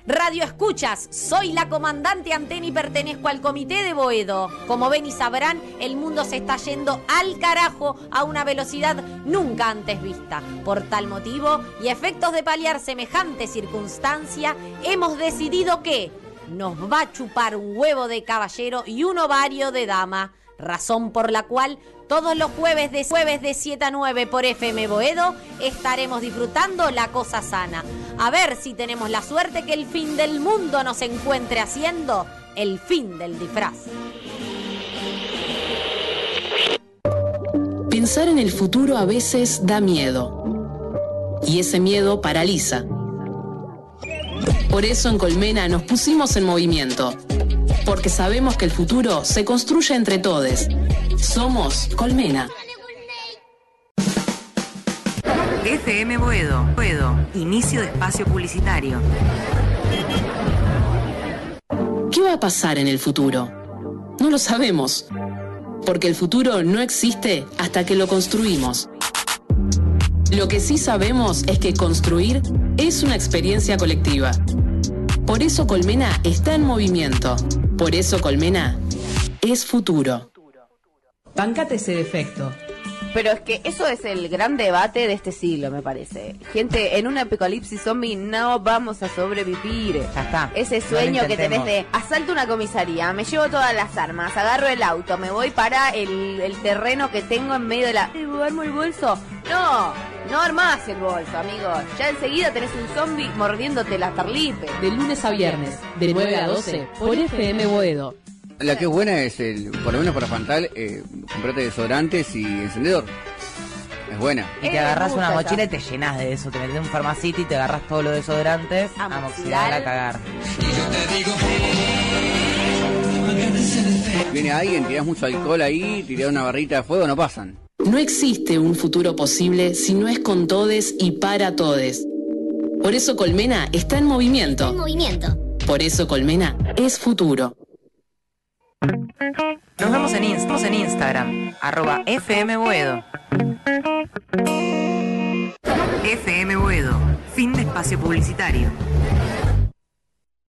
Radio Escuchas, soy la comandante Antena y pertenezco al Comité de Boedo. Como ven y sabrán, el mundo se está yendo al carajo a una velocidad nunca antes vista. Por tal motivo, y a efectos de paliar semejante circunstancia, hemos decidido que nos va a chupar un huevo de caballero y un ovario de dama. Razón por la cual todos los jueves de 7 a 9 por FM Boedo estaremos disfrutando La Cosa Sana. A ver si tenemos la suerte que el fin del mundo nos encuentre haciendo el fin del disfraz. Pensar en el futuro a veces da miedo. Y ese miedo paraliza. Por eso en Colmena nos pusimos en movimiento. Porque sabemos que el futuro se construye entre todos. Somos Colmena. FM Boedo. Inicio de espacio publicitario. ¿Qué va a pasar en el futuro? No lo sabemos. Porque el futuro no existe hasta que lo construimos. Lo que sí sabemos es que construir es una experiencia colectiva. Por eso Colmena está en movimiento. Por eso Colmena es futuro. Bancate ese defecto. Pero es que eso es el gran debate de este siglo, me parece. Gente, en un apocalipsis zombie no vamos a sobrevivir. Ya está. Ese sueño que tenés de asalto una comisaría, me llevo todas las armas, agarro el auto, me voy para el terreno que tengo en medio de la... ¿Armo el bolso? No armás el bolso, amigos. Ya enseguida tenés un zombie mordiéndote la tarlipe. De lunes a viernes, de 9 a 12, por FM Boedo. La que es buena es, por lo menos para Fantal, comprarte desodorantes y encendedor. Es buena. Y te agarrás una mochila y te llenás de eso. Te metes en un Pharmacity y te agarrás todos los desodorantes. Amoxidal a cagar. Viene alguien, tirás mucho alcohol ahí, tirás una barrita de fuego, no pasan. No existe un futuro posible si no es con todes y para todes. Por eso Colmena está en movimiento. Por eso Colmena es futuro. Nos vemos en Instagram, @FM Boedo. FM Boedo, fin de espacio publicitario.